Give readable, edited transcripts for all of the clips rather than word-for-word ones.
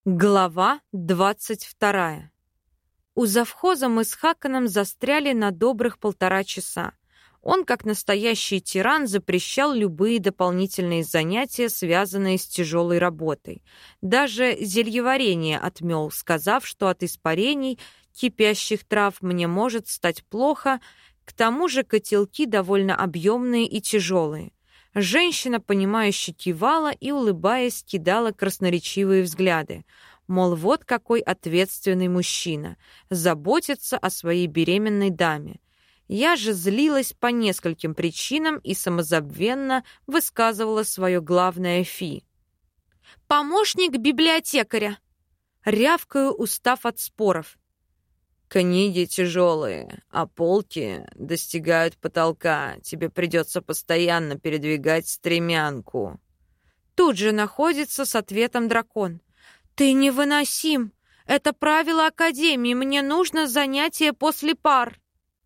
Глава 22. У завхоза мы с Хаканом застряли на добрых 1,5 часа. Он, как настоящий тиран, запрещал любые дополнительные занятия, связанные с тяжелой работой. Даже зельеварение отмел, сказав, что от испарений кипящих трав мне может стать плохо, к тому же котелки довольно объемные и тяжелые. Женщина, понимающе кивала и, улыбаясь, кидала красноречивые взгляды. Мол, вот какой ответственный мужчина, заботится о своей беременной даме. Я же злилась по нескольким причинам и самозабвенно высказывала свое главное фи. «Помощник библиотекаря!» Рявкаю, устав от споров. Книги тяжелые, а полки достигают потолка. Тебе придется постоянно передвигать стремянку. Тут же находится с ответом дракон. «Ты невыносим! Это правило Академии, мне нужно занятие после пар!»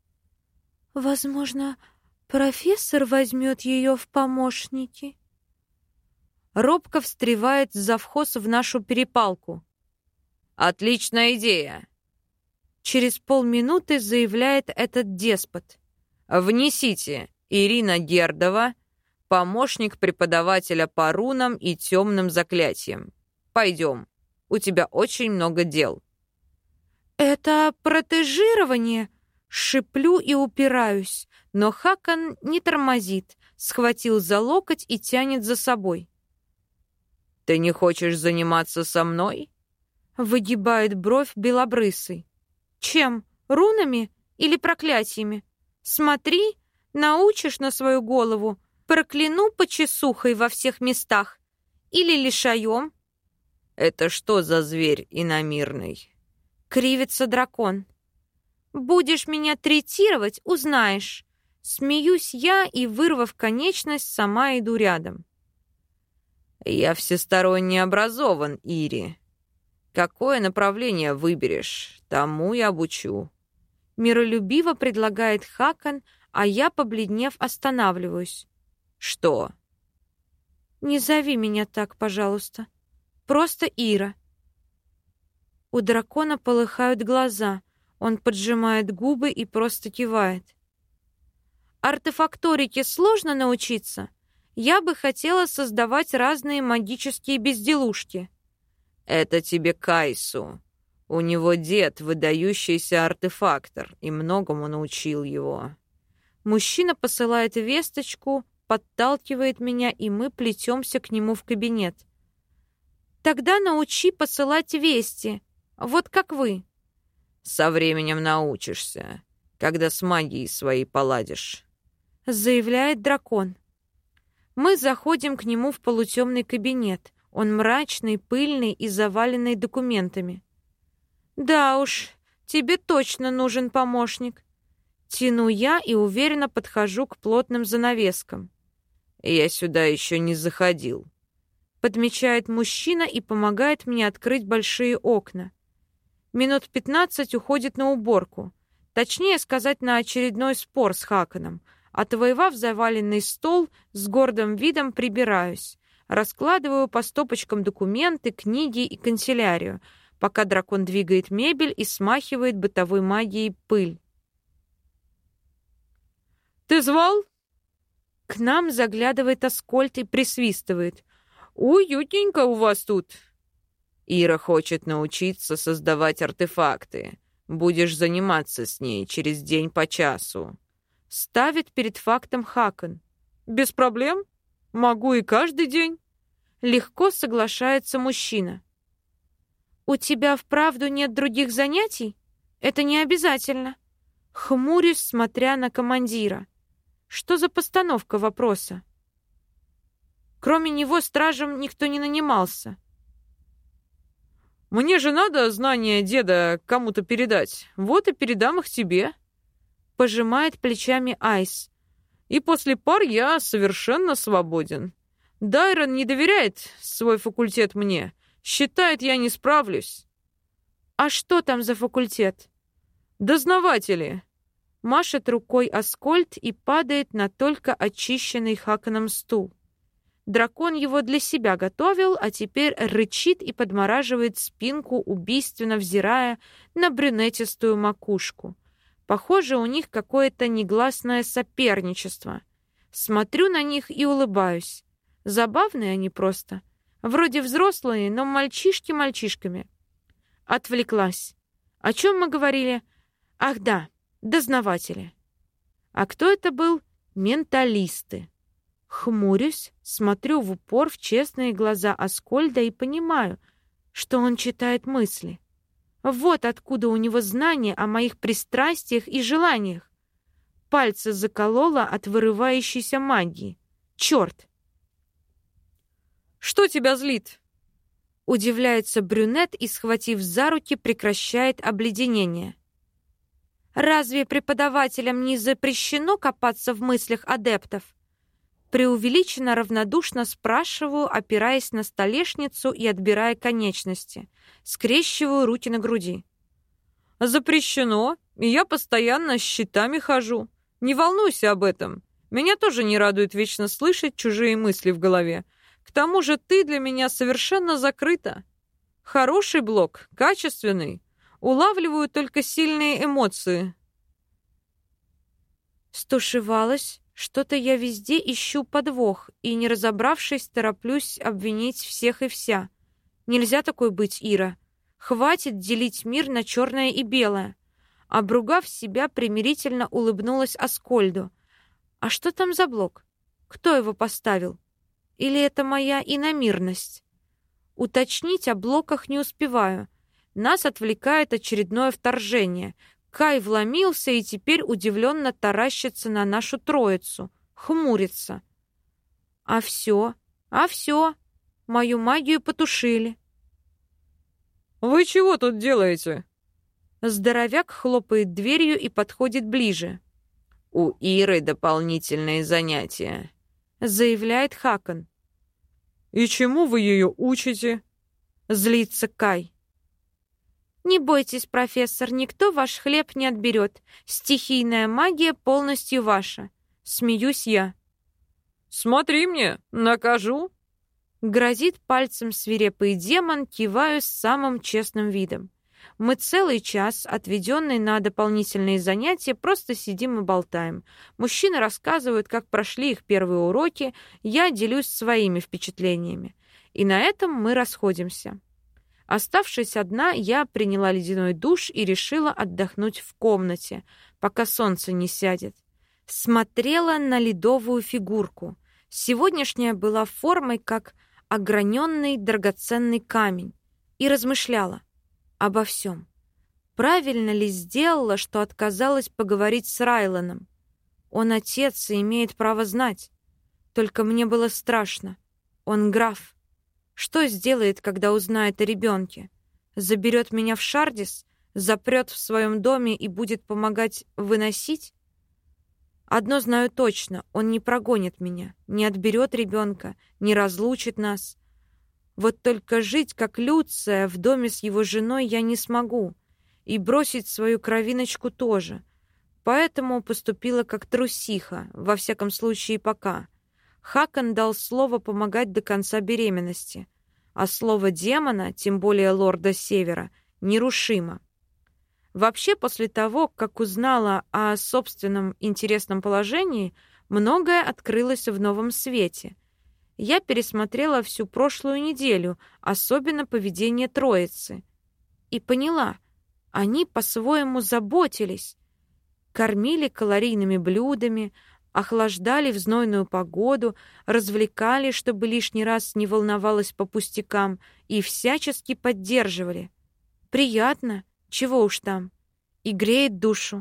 «Возможно, профессор возьмет ее в помощники?» Робко встревает завхоз в нашу перепалку. «Отличная идея!» Через полминуты заявляет этот деспот. «Внесите Ирина Гердова, помощник преподавателя по рунам и темным заклятиям. Пойдем, у тебя очень много дел». «Это протежирование?» Шиплю и упираюсь, но Хакан не тормозит, схватил за локоть и тянет за собой. «Ты не хочешь заниматься со мной?» Выгибает бровь белобрысый. «Чем? Рунами или проклятиями? Смотри, научишь на свою голову, прокляну почесухой во всех местах или лишаем». «Это что за зверь иномирный?» Кривится дракон. «Будешь меня третировать, узнаешь». Смеюсь я и, вырвав конечность, сама иду рядом. «Я всесторонне образован, Ири. Какое направление выберешь, тому и обучу». Миролюбиво предлагает Хакан, а я, побледнев, останавливаюсь. «Что?» «Не зови меня так, пожалуйста. Просто Ира». У дракона полыхают глаза. Он поджимает губы и просто кивает. «Артефакторике сложно научиться? Я бы хотела создавать разные магические безделушки». «Это тебе Кайсу. У него дед, выдающийся артефактор, и многому научил его». Мужчина посылает весточку, подталкивает меня, и мы плетемся к нему в кабинет. «Тогда научи посылать вести, вот как вы». «Со временем научишься, когда с магией своей поладишь», — заявляет дракон. Мы заходим к нему в полутемный кабинет. Он мрачный, пыльный и заваленный документами. «Да уж, тебе точно нужен помощник». Тяну я и уверенно подхожу к плотным занавескам. «Я сюда еще не заходил», — подмечает мужчина и помогает мне открыть большие окна. Минут 15 уходит на уборку. Точнее сказать, на очередной спор с Хаканом. Отвоевав заваленный стол, с гордым видом прибираюсь. Раскладываю по стопочкам документы, книги и канцелярию, пока дракон двигает мебель и смахивает бытовой магией пыль. «Ты звал?» К нам заглядывает Аскольд и присвистывает. «Уютненько у вас тут». «Ира хочет научиться создавать артефакты. Будешь заниматься с ней через день по часу». Ставит перед фактом Хакан. «Без проблем. Могу и каждый день». Легко соглашается мужчина. «У тебя вправду нет других занятий? Это не обязательно». Хмурюсь, смотря на командира. Что за постановка вопроса? Кроме него стражем никто не нанимался. «Мне же надо знания деда кому-то передать. Вот и передам их тебе», — пожимает плечами Айс. «И после пар я совершенно свободен. Дайрон не доверяет свой факультет мне. Считает, я не справлюсь». «А что там за факультет?» «Дознаватели». Машет рукой Аскольд и падает на только очищенный Хаканом стул. Дракон его для себя готовил, а теперь рычит и подмораживает спинку, убийственно взирая на брюнетистую макушку. Похоже, у них какое-то негласное соперничество. Смотрю на них и улыбаюсь. Забавные они просто. Вроде взрослые, но мальчишки мальчишками. Отвлеклась. О чем мы говорили? Ах да, дознаватели. А кто это был? Менталисты. Хмурюсь, смотрю в упор в честные глаза Аскольда и понимаю, что он читает мысли. Вот откуда у него знания о моих пристрастиях и желаниях. Пальцы заколола от вырывающейся магии. Черт! «Что тебя злит?» Удивляется брюнет и, схватив за руки, прекращает обледенение. Разве преподавателям не запрещено копаться в мыслях адептов? Преувеличенно равнодушно спрашиваю, опираясь на столешницу и отбирая конечности. Скрещиваю руки на груди. «Запрещено, и я постоянно с щитами хожу. Не волнуйся об этом. Меня тоже не радует вечно слышать чужие мысли в голове. К тому же ты для меня совершенно закрыта. Хороший блок, качественный. Улавливаю только сильные эмоции». Стушевалась. Что-то я везде ищу подвох, и, не разобравшись, тороплюсь обвинить всех и вся. Нельзя такой быть, Ира. Хватит делить мир на черное и белое. Обругав себя, примирительно улыбнулась Аскольду. А что там за блок? Кто его поставил? Или это моя иномирность? Уточнить о блоках не успеваю. Нас отвлекает очередное вторжение. Кай вломился и теперь удивленно таращится на нашу троицу. Хмурится. А все. Мою магию потушили. «Вы чего тут делаете?» Здоровяк хлопает дверью и подходит ближе. «У Иры дополнительные занятия», — заявляет Хакон. «И чему вы ее учите?» — злится Кай. «Не бойтесь, профессор, никто ваш хлеб не отберет. Стихийная магия полностью ваша». Смеюсь я. «Смотри мне, накажу!» Грозит пальцем свирепый демон, киваю с самым честным видом. Мы целый час, отведенный на дополнительные занятия, просто сидим и болтаем. Мужчины рассказывают, как прошли их первые уроки, я делюсь своими впечатлениями. И на этом мы расходимся. Оставшись одна, я приняла ледяной душ и решила отдохнуть в комнате, пока солнце не сядет. Смотрела на ледовую фигурку. Сегодняшняя была формой, как ограненный драгоценный камень, и размышляла обо всем. Правильно ли сделала, что отказалась поговорить с Райланом? Он отец и имеет право знать. Только мне было страшно. Он граф. Что сделает, когда узнает о ребенке? Заберет меня в Шардис, запрет в своем доме и будет помогать выносить? Одно знаю точно, он не прогонит меня, не отберет ребенка, не разлучит нас. Вот только жить, как Люция, в доме с его женой я не смогу, и бросить свою кровиночку тоже. Поэтому поступила как трусиха, во всяком случае пока. Хакон дал слово помогать до конца беременности, а слово демона, тем более лорда Севера, нерушимо. Вообще, после того, как узнала о собственном интересном положении, многое открылось в новом свете. Я пересмотрела всю прошлую неделю, особенно поведение троицы, и поняла, они по-своему заботились, кормили калорийными блюдами, охлаждали в знойную погоду, развлекали, чтобы лишний раз не волновалась по пустякам, и всячески поддерживали. Приятно, чего уж там, и греет душу.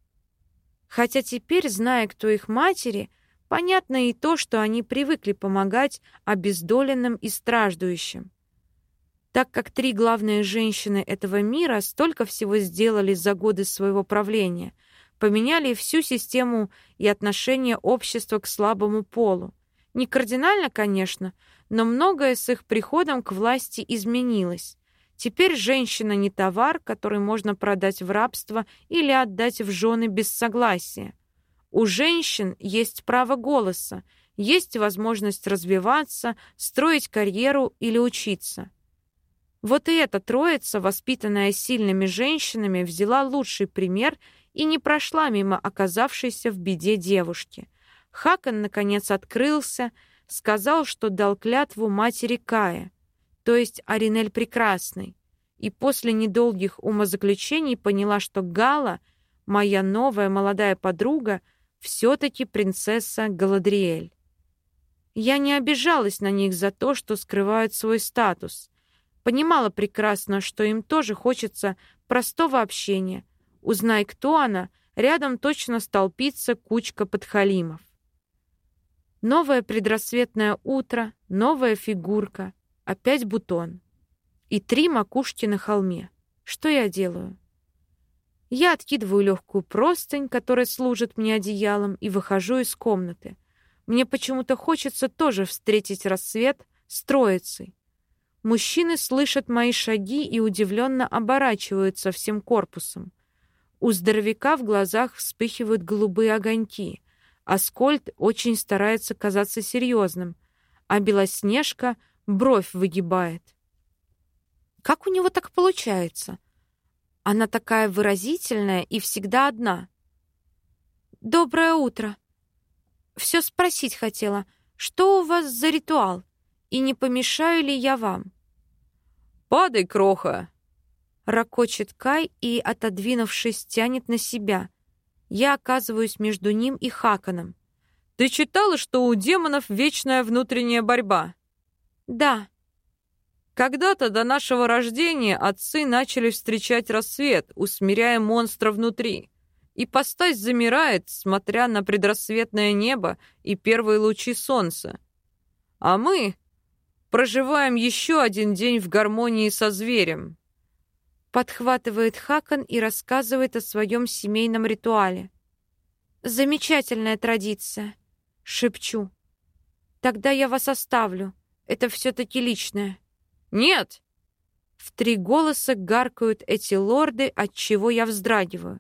Хотя теперь, зная, кто их матери, понятно и то, что они привыкли помогать обездоленным и страждущим. Так как 3 главные женщины этого мира столько всего сделали за годы своего правления, поменяли всю систему и отношение общества к слабому полу. Не кардинально, конечно, но многое с их приходом к власти изменилось. Теперь женщина не товар, который можно продать в рабство или отдать в жены без согласия. У женщин есть право голоса, Есть возможность развиваться, строить карьеру или учиться. Вот и эта троица, воспитанная сильными женщинами, взяла лучший пример и не прошла мимо оказавшейся в беде девушки. Хакон, наконец, открылся, сказал, что дал клятву матери Кая, то есть Аринель Прекрасной, и после недолгих умозаключений поняла, что Гала, моя новая молодая подруга, все-таки принцесса Галадриэль. Я не обижалась на них за то, что скрывают свой статус. Понимала прекрасно, что им тоже хочется простого общения. Узнай, кто она, рядом точно столпится кучка подхалимов. Новое предрассветное утро, новая фигурка, опять бутон. И 3 макушки на холме. Что я делаю? Я откидываю легкую простынь, которая служит мне одеялом, и выхожу из комнаты. Мне почему-то хочется тоже встретить рассвет с троицей. Мужчины слышат мои шаги и удивленно оборачиваются всем корпусом. У здоровяка в глазах вспыхивают голубые огоньки. Аскольд очень старается казаться серьезным, а Белоснежка бровь выгибает. Как у него так получается? Она такая выразительная и всегда одна. «Доброе утро. Все спросить хотела, что у вас за ритуал, и не помешаю ли я вам?» «Падай, кроха!» — ракочет Кай и, отодвинувшись, тянет на себя. Я оказываюсь между ним и Хаконом. «Ты читала, что у демонов вечная внутренняя борьба?» «Да». Когда-то до нашего рождения отцы начали встречать рассвет, усмиряя монстра внутри. Ипостась замирает, смотря на предрассветное небо и первые лучи солнца. А мы проживаем еще один день в гармонии со зверем. Подхватывает Хакон и рассказывает о своем семейном ритуале. «Замечательная традиция», — шепчу. «Тогда я вас оставлю. Это все-таки личное». «Нет!» В 3 голоса гаркают эти лорды, отчего я вздрагиваю.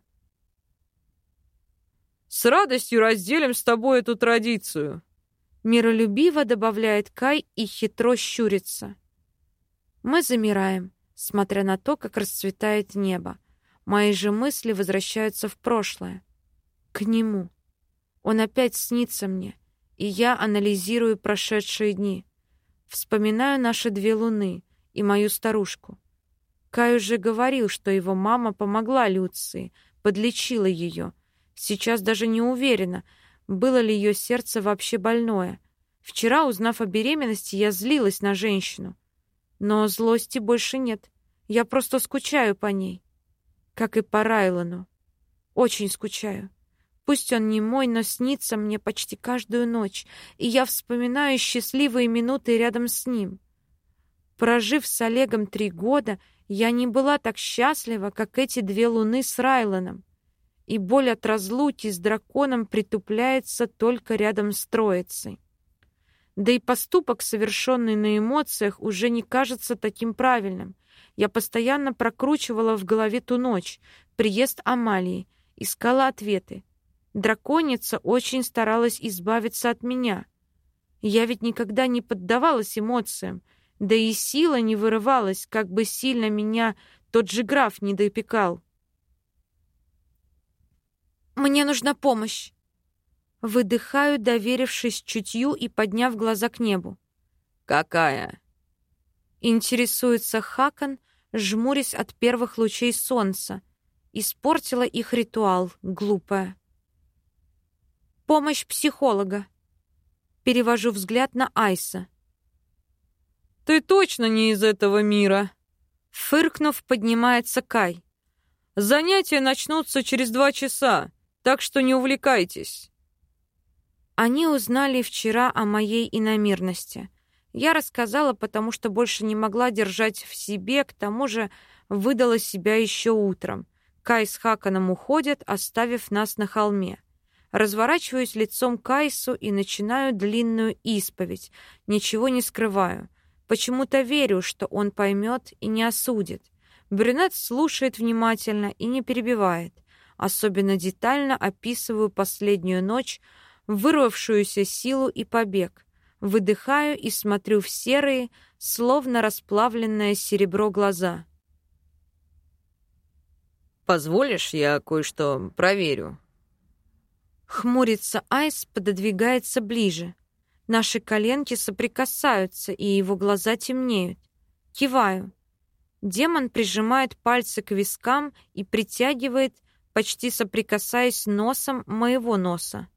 «С радостью разделим с тобой эту традицию», — миролюбиво добавляет Кай и хитро щурится. Мы замираем, смотря на то, как расцветает небо. Мои же мысли возвращаются в прошлое. К нему. Он опять снится мне, и я анализирую прошедшие дни. Вспоминаю наши 2 луны и мою старушку. Кай уже говорил, что его мама помогла Люции, подлечила ее. Сейчас даже не уверена, было ли ее сердце вообще больное. Вчера, узнав о беременности, я злилась на женщину. Но злости больше нет. Я просто скучаю по ней. Как и по Райлану. Очень скучаю. Пусть он не мой, но снится мне почти каждую ночь, и я вспоминаю счастливые минуты рядом с ним. Прожив с Олегом 3 года, я не была так счастлива, как эти 2 луны с Райланом. И боль от разлуки с драконом притупляется только рядом с троицей. Да и поступок, совершенный на эмоциях, уже не кажется таким правильным. Я постоянно прокручивала в голове ту ночь, приезд Амалии, искала ответы. Драконица очень старалась избавиться от меня. Я ведь никогда не поддавалась эмоциям, да и сила не вырывалась, как бы сильно меня тот же граф не допекал. «Мне нужна помощь!» Выдыхаю, доверившись чутью и подняв глаза к небу. «Какая?» Интересуется Хакон, жмурясь от первых лучей солнца. Испортила их ритуал, глупая. «Помощь психолога!» Перевожу взгляд на Айса. «Ты точно не из этого мира!» Фыркнув, поднимается Кай. «Занятия начнутся через 2 часа, так что не увлекайтесь». Они узнали вчера о моей иномирности. Я рассказала, потому что больше не могла держать в себе, к тому же выдала себя еще утром. Кай с Хаконом уходят, оставив нас на холме. Разворачиваюсь лицом к Айсу и начинаю длинную исповедь. Ничего не скрываю. Почему-то верю, что он поймет и не осудит. Брюнет слушает внимательно и не перебивает. Особенно детально описываю последнюю ночь, вырвавшуюся силу и побег. Выдыхаю и смотрю в серые, словно расплавленное серебро глаза. «Позволишь, я кое-что проверю?» Хмурится Айс, пододвигается ближе. Наши коленки соприкасаются, и его глаза темнеют. Киваю. Демон прижимает пальцы к вискам и притягивает, почти соприкасаясь носом моего носа.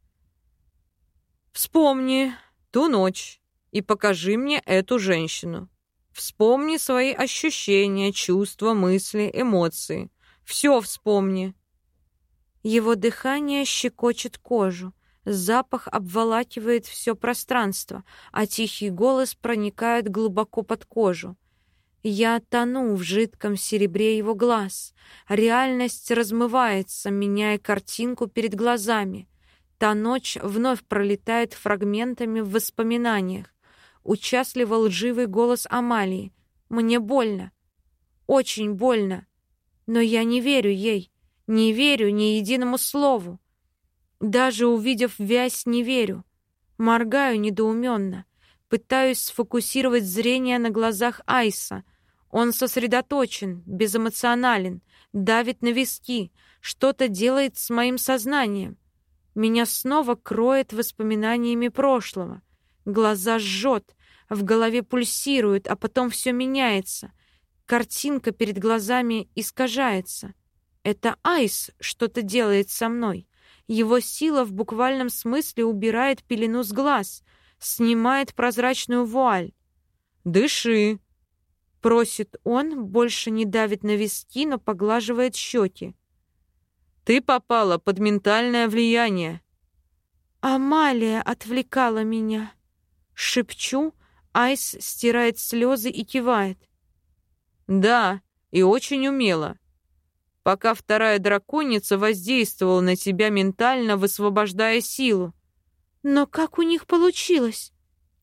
«Вспомни ту ночь и покажи мне эту женщину. Вспомни свои ощущения, чувства, мысли, эмоции. Все вспомни». Его дыхание щекочет кожу, запах обволакивает все пространство, а тихий голос проникает глубоко под кожу. Я тону в жидком серебре его глаз. Реальность размывается, меняя картинку перед глазами. Та ночь вновь пролетает фрагментами в воспоминаниях. Участливо лживый голос Амалии. Мне больно. Очень больно. Но я не верю ей. Не верю ни единому слову. Даже увидев вязь, не верю. Моргаю недоуменно. Пытаюсь сфокусировать зрение на глазах Айса. Он сосредоточен, безэмоционален, давит на виски, что-то делает с моим сознанием. Меня снова кроет воспоминаниями прошлого. Глаза жжет, в голове пульсирует, а потом все меняется. Картинка перед глазами искажается. Это Айс что-то делает со мной. Его сила в буквальном смысле убирает пелену с глаз, снимает прозрачную вуаль. «Дыши!» — просит он, больше не давит на виски, но поглаживает щеки. «Ты попала под ментальное влияние». «Амалия отвлекала меня». Шепчу, Айс стирает слезы и кивает. «Да, и очень умело. Пока вторая драконица воздействовала на тебя ментально, высвобождая силу». «Но как у них получилось?»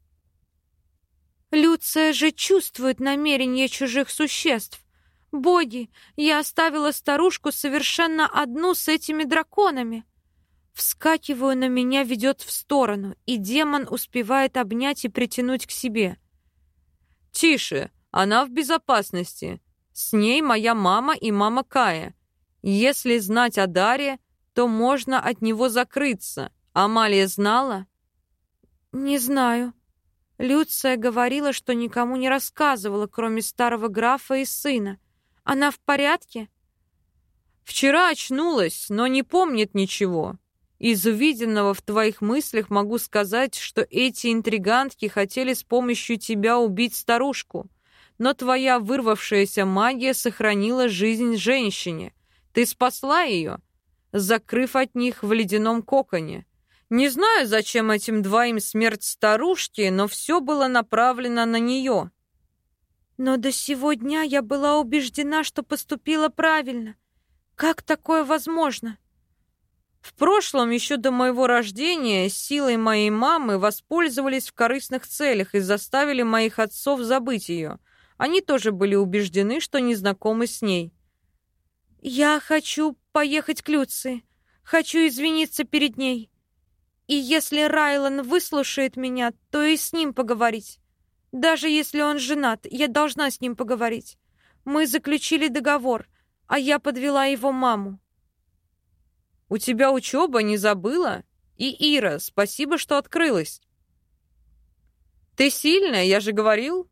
«Люция же чувствует намерения чужих существ. Боги, я оставила старушку совершенно одну с этими драконами». Вскакиваю, на меня ведет в сторону, и демон успевает обнять и притянуть к себе. «Тише, она в безопасности. С ней моя мама и мама Кая. Если знать о Даре, то можно от него закрыться. Амалия знала?» «Не знаю. Люция говорила, что никому не рассказывала, кроме старого графа и сына. Она в порядке?» «Вчера очнулась, но не помнит ничего. Из увиденного в твоих мыслях могу сказать, что эти интригантки хотели с помощью тебя убить старушку, но твоя вырвавшаяся магия сохранила жизнь женщине. Ты спасла ее, закрыв от них в ледяном коконе. Не знаю, зачем этим двоим смерть старушки, но все было направлено на нее». «Но до сего дня я была убеждена, что поступила правильно. Как такое возможно?» В прошлом, еще до моего рождения, силой моей мамы воспользовались в корыстных целях и заставили моих отцов забыть ее. Они тоже были убеждены, что не знакомы с ней. «Я хочу поехать к Люции. Хочу извиниться перед ней. И если Райлан выслушает меня, то и с ним поговорить. Даже если он женат, я должна с ним поговорить. Мы заключили договор, а я подвела его маму». «У тебя учеба, не забыла? И Ира, спасибо, что открылась. Ты сильная, я же говорил».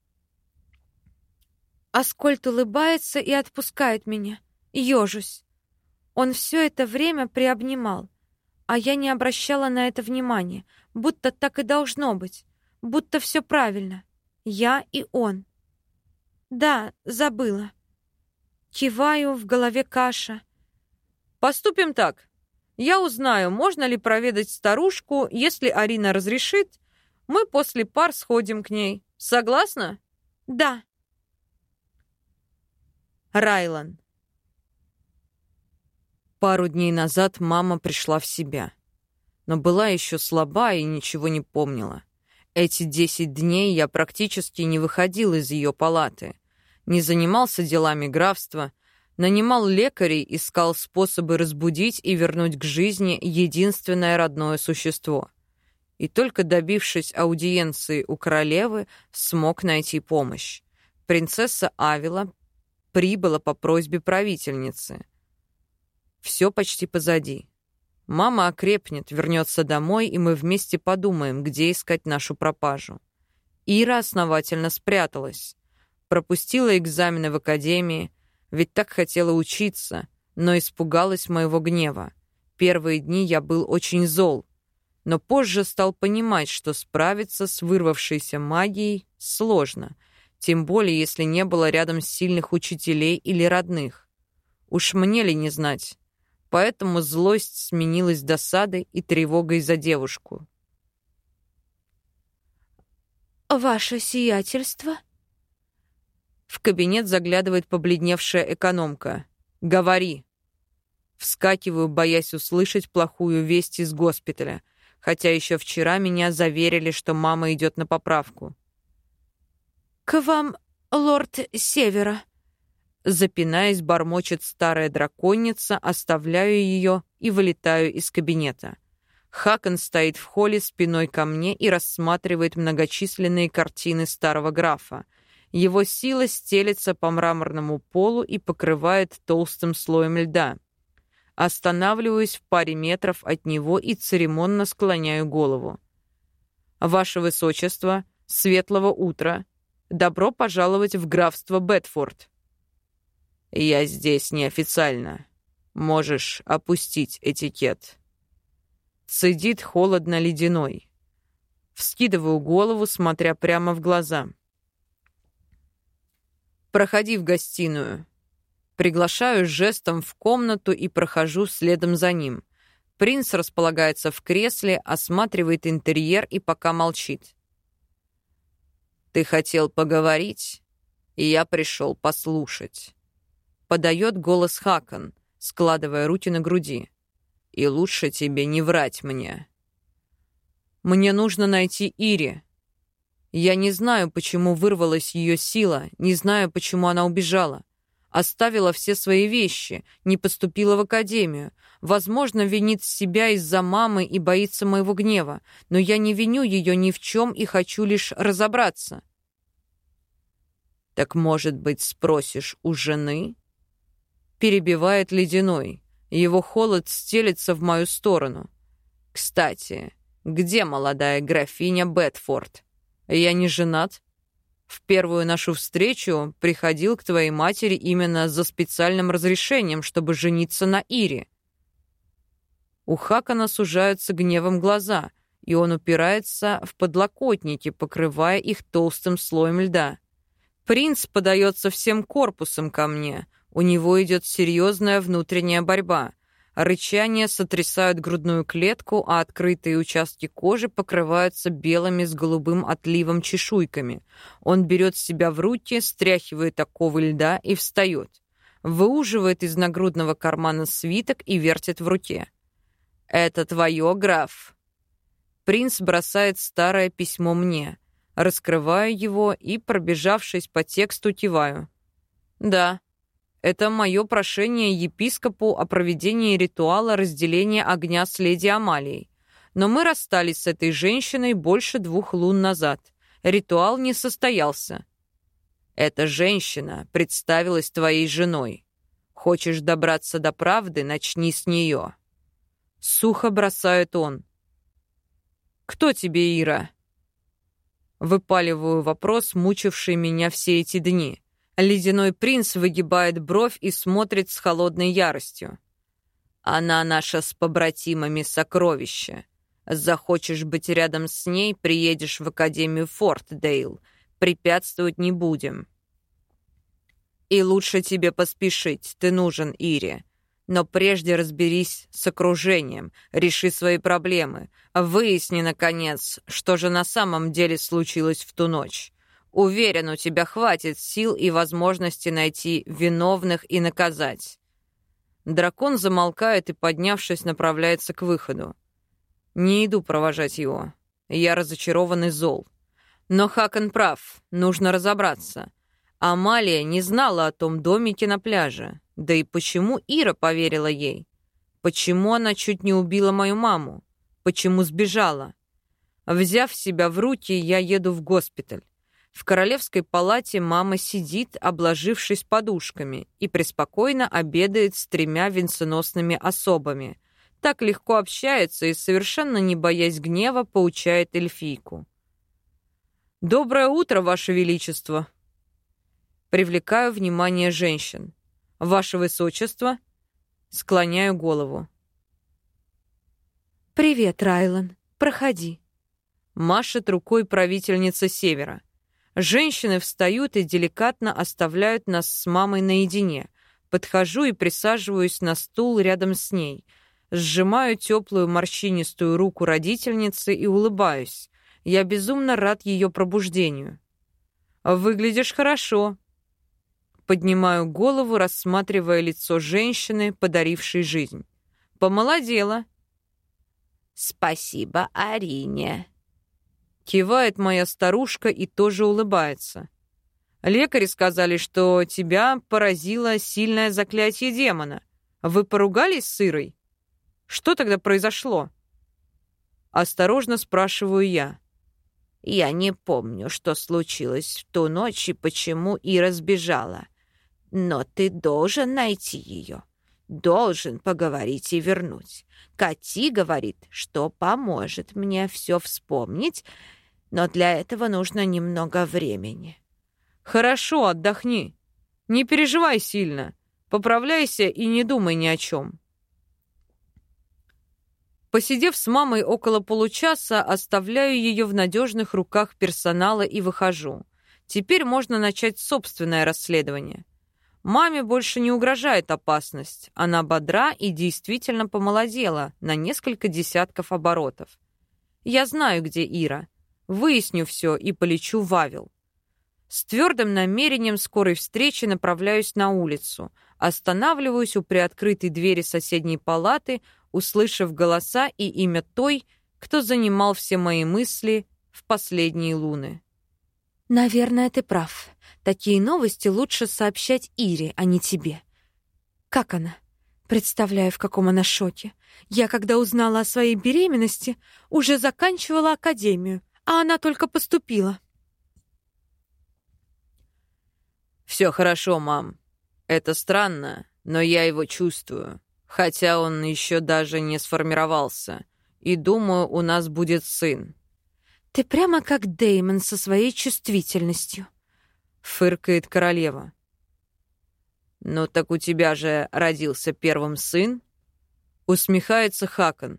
Аскольд улыбается и отпускает меня. Ёжусь. Он все это время приобнимал, а я не обращала на это внимания, будто так и должно быть, будто все правильно. Я и он. Да, забыла. Киваю, в голове каша. «Поступим так. Я узнаю, можно ли проведать старушку, если Арина разрешит. Мы после пар сходим к ней. Согласна?» «Да». Райлан. Пару дней назад мама пришла в себя, но была еще слаба и ничего не помнила. Эти 10 дней я практически не выходил из ее палаты, не занимался делами графства, Нанимал лекарей, искал способы разбудить и вернуть к жизни единственное родное существо. И только добившись аудиенции у королевы, смог найти помощь. Принцесса Авила прибыла по просьбе правительницы. Все почти позади. Мама окрепнет, вернется домой, и мы вместе подумаем, где искать нашу пропажу. Ира основательно спряталась. Пропустила экзамены в академии, ведь так хотела учиться, но испугалась моего гнева. Первые дни я был очень зол, но позже стал понимать, что справиться с вырвавшейся магией сложно, тем более если не было рядом сильных учителей или родных. Уж мне ли не знать. Поэтому злость сменилась досадой и тревогой за девушку. «Ваше сиятельство?» В кабинет заглядывает побледневшая экономка. «Говори!» Вскакиваю, боясь услышать плохую весть из госпиталя, хотя еще вчера меня заверили, что мама идет на поправку. «К вам, лорд Севера», запинаясь, бормочет старая драконица, оставляю ее и вылетаю из кабинета. Хакон стоит в холле спиной ко мне и рассматривает многочисленные картины старого графа. Его сила стелется по мраморному полу и покрывает толстым слоем льда. Останавливаюсь в паре метров от него и церемонно склоняю голову. «Ваше Высочество, светлого утра! Добро пожаловать в графство Бетфорд!» «Я здесь неофициально. Можешь опустить этикет». Цедит холодно-ледяной. Вскидываю голову, смотря прямо в глаза. «Проходи в гостиную». Приглашаю жестом в комнату и прохожу следом за ним. Принц располагается в кресле, осматривает интерьер и пока молчит. «Ты хотел поговорить, и я пришел послушать». Подает голос Хакон, складывая руки на груди. «И лучше тебе не врать мне». «Мне нужно найти Ири. Я не знаю, почему вырвалась ее сила, не знаю, почему она убежала. Оставила все свои вещи, не поступила в академию. Возможно, винит себя из-за мамы и боится моего гнева, но я не виню ее ни в чем и хочу лишь разобраться». «Так, может быть, спросишь у жены?» Перебивает ледяной. Его холод стелется в мою сторону. «Кстати, где молодая графиня Бетфорд? Я не женат. В первую нашу встречу приходил к твоей матери именно за специальным разрешением, чтобы жениться на Ире». У Хакона сужаются гневом глаза, и он упирается в подлокотники, покрывая их толстым слоем льда. Принц подается всем корпусом ко мне. У него идет серьезная внутренняя борьба. Рычания сотрясают грудную клетку, а открытые участки кожи покрываются белыми с голубым отливом чешуйками. Он берет себя в руки, стряхивает оковы льда и встает. Выуживает из нагрудного кармана свиток и вертит в руке. «Это твое, граф?» Принц бросает старое письмо мне. Раскрываю его и, пробежавшись по тексту, киваю. «Да. Это мое прошение епископу о проведении ритуала разделения огня с леди Амалией. Но мы расстались с этой женщиной больше 2 лун назад. Ритуал не состоялся. Эта женщина представилась твоей женой. Хочешь добраться до правды, начни с нее». Сухо бросает он. «Кто тебе Ира?» Выпаливаю вопрос, мучивший меня все эти дни. Ледяной принц выгибает бровь и смотрит с холодной яростью. «Она наша с побратимами сокровище. Захочешь быть рядом с ней, приедешь в Академию Фортдейл. Препятствовать не будем. И лучше тебе поспешить, ты нужен Ире. Но прежде разберись с окружением, реши свои проблемы. Выясни, наконец, что же на самом деле случилось в ту ночь. Уверен, у тебя хватит сил и возможности найти виновных и наказать». Дракон замолкает и, поднявшись, направляется к выходу. Не иду провожать его. Я разочарован и зол. Но Хакон прав, нужно разобраться. Амалия не знала о том домике на пляже. Да и почему Ира поверила ей? Почему она чуть не убила мою маму? Почему сбежала? Взяв себя в руки, я еду в госпиталь. В королевской палате мама сидит, обложившись подушками, и преспокойно обедает с 3 венценосными особами. Так легко общается и, совершенно не боясь гнева, поучает эльфийку. «Доброе утро, Ваше Величество!» Привлекаю внимание женщин. «Ваше Высочество!» Склоняю голову. «Привет, Райлан. Проходи». Машет рукой правительница Севера. Женщины встают и деликатно оставляют нас с мамой наедине. Подхожу и присаживаюсь на стул рядом с ней. Сжимаю теплую морщинистую руку родительницы и улыбаюсь. Я безумно рад ее пробуждению. «Выглядишь хорошо». Поднимаю голову, рассматривая лицо женщины, подарившей жизнь. «Помолодела». «Спасибо Арине», — кивает моя старушка и тоже улыбается. «Лекари сказали, что тебя поразило сильное заклятие демона. Вы поругались с Ирой? Что тогда произошло?» Осторожно спрашиваю я. «Я не помню, что случилось в ту ночь и почему Ира сбежала. Но ты должен найти ее. Должен поговорить и вернуть. Кати говорит, что поможет мне все вспомнить, но для этого нужно немного времени». «Хорошо, отдохни. Не переживай сильно. Поправляйся и не думай ни о чем». Посидев с мамой около получаса, оставляю ее в надежных руках персонала и выхожу. Теперь можно начать собственное расследование. Маме больше не угрожает опасность. Она бодра и действительно помолодела на несколько десятков оборотов. Я знаю, где Ира. Выясню все и полечу в Авил. С твердым намерением скорой встречи направляюсь на улицу. Останавливаюсь у приоткрытой двери соседней палаты, услышав голоса и имя той, кто занимал все мои мысли в последние луны. «Наверное, ты прав. Такие новости лучше сообщать Ире, а не тебе. Как она? Представляю, в каком она шоке. Я, когда узнала о своей беременности, уже заканчивала академию, а она только поступила». «Все хорошо, мам. Это странно, но я его чувствую. Хотя он еще даже не сформировался. И думаю, у нас будет сын». «Ты прямо как Дэймон со своей чувствительностью», — фыркает королева. «Ну так у тебя же родился первым сын?» — усмехается Хакон.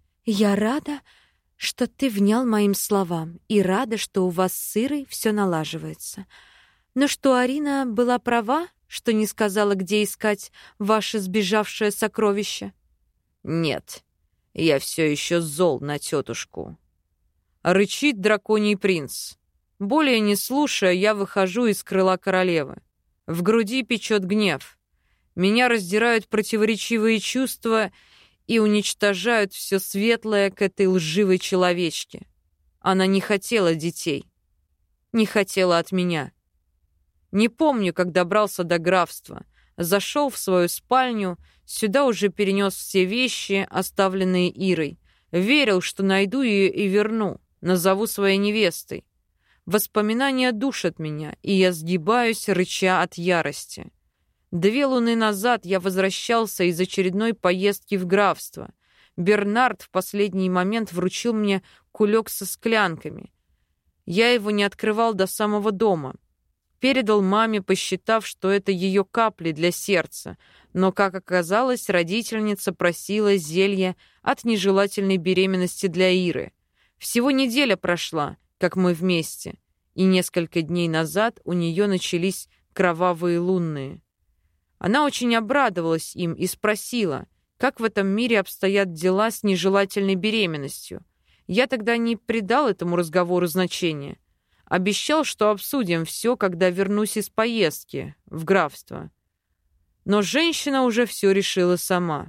«Я рада, что ты внял моим словам, и рада, что у вас с Ирой все налаживается. Но что Арина была права, что не сказала, где искать ваше сбежавшее сокровище?» «Нет, я все еще зол на тетушку». Рычит драконий принц. Более не слушая, я выхожу из крыла королевы. В груди печет гнев. Меня раздирают противоречивые чувства и уничтожают все светлое к этой лживой человечке. Она не хотела детей. Не хотела от меня. Не помню, как добрался до графства. Зашел в свою спальню, сюда уже перенес все вещи, оставленные Ирой. Верил, что найду ее и верну, назову своей невестой. Воспоминания душат меня, и я сгибаюсь, рыча от ярости. 2 луны назад я возвращался из очередной поездки в графство. Бернард в последний момент вручил мне кулек со склянками. Я его не открывал до самого дома. Передал маме, посчитав, что это ее капли для сердца, но, как оказалось, родительница просила зелье от нежелательной беременности для Иры. Всего неделя прошла, как мы вместе, и несколько дней назад у нее начались кровавые лунные. Она очень обрадовалась им и спросила, как в этом мире обстоят дела с нежелательной беременностью. Я тогда не придал этому разговору значения. Обещал, что обсудим все, когда вернусь из поездки в графство. Но женщина уже все решила сама.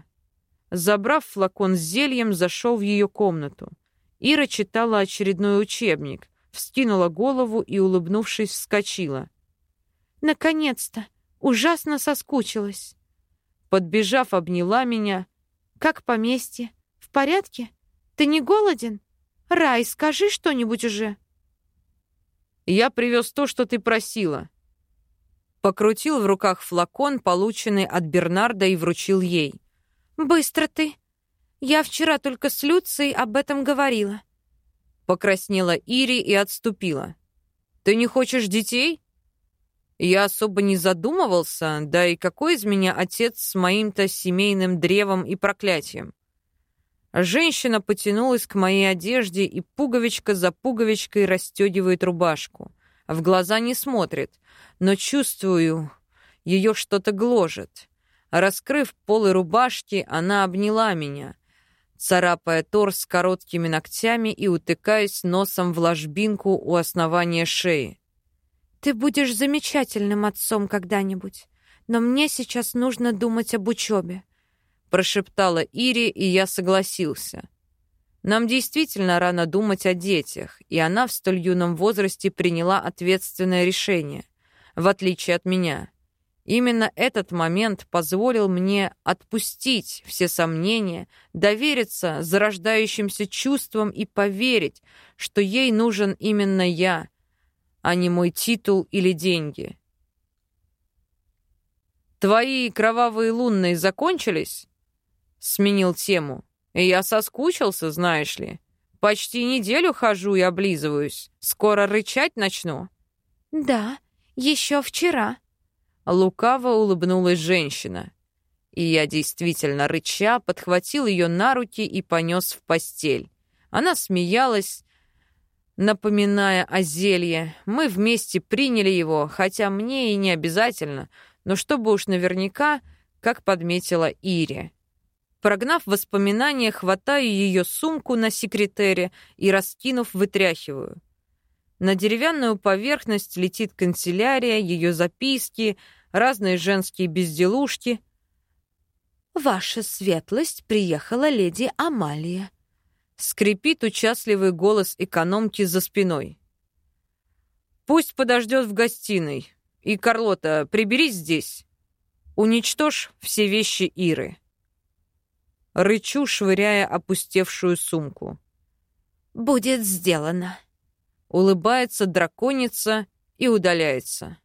Забрав флакон с зельем, зашел в ее комнату. Ира читала очередной учебник, вскинула голову и, улыбнувшись, вскочила. «Наконец-то! Ужасно соскучилась!» Подбежав, обняла меня. «Как поместье? В порядке? Ты не голоден? Рай, скажи что-нибудь уже». «Я привез то, что ты просила». Покрутил в руках флакон, полученный от Бернарда, и вручил ей. «Быстро ты. Я вчера только с Люцией об этом говорила». Покраснела Ири и отступила. «Ты не хочешь детей?» Я особо не задумывался, да и какой из меня отец с моим-то семейным древом и проклятием? Женщина потянулась к моей одежде и пуговичка за пуговичкой расстегивает рубашку. В глаза не смотрит, но чувствую, ее что-то гложет. Раскрыв полы рубашки, она обняла меня, царапая торс короткими ногтями и утыкаясь носом в ложбинку у основания шеи. «Ты будешь замечательным отцом когда-нибудь, но мне сейчас нужно думать об учебе», прошептала Ири, и я согласился. Нам действительно рано думать о детях, и она в столь юном возрасте приняла ответственное решение, в отличие от меня. Именно этот момент позволил мне отпустить все сомнения, довериться зарождающимся чувствам и поверить, что ей нужен именно я, а не мой титул или деньги. «Твои кровавые лунные закончились?» Сменил тему. «Я соскучился, знаешь ли. Почти неделю хожу и облизываюсь. Скоро рычать начну». «Да, еще вчера». Лукаво улыбнулась женщина. И я действительно, рыча, подхватил ее на руки и понес в постель. Она смеялась, напоминая о зелье. Мы вместе приняли его, хотя мне и не обязательно, но чтобы уж наверняка, как подметила Ири. Прогнав воспоминания, хватаю ее сумку на секретере и, раскинув, вытряхиваю. На деревянную поверхность летит канцелярия, ее записки, разные женские безделушки. «Ваша светлость, приехала леди Амалия». Скрипит участливый голос экономки за спиной. «Пусть подождет в гостиной. И, Карлота, приберись здесь. Уничтожь все вещи Иры». Рычу, швыряя опустевшую сумку. «Будет сделано». Улыбается драконица и удаляется.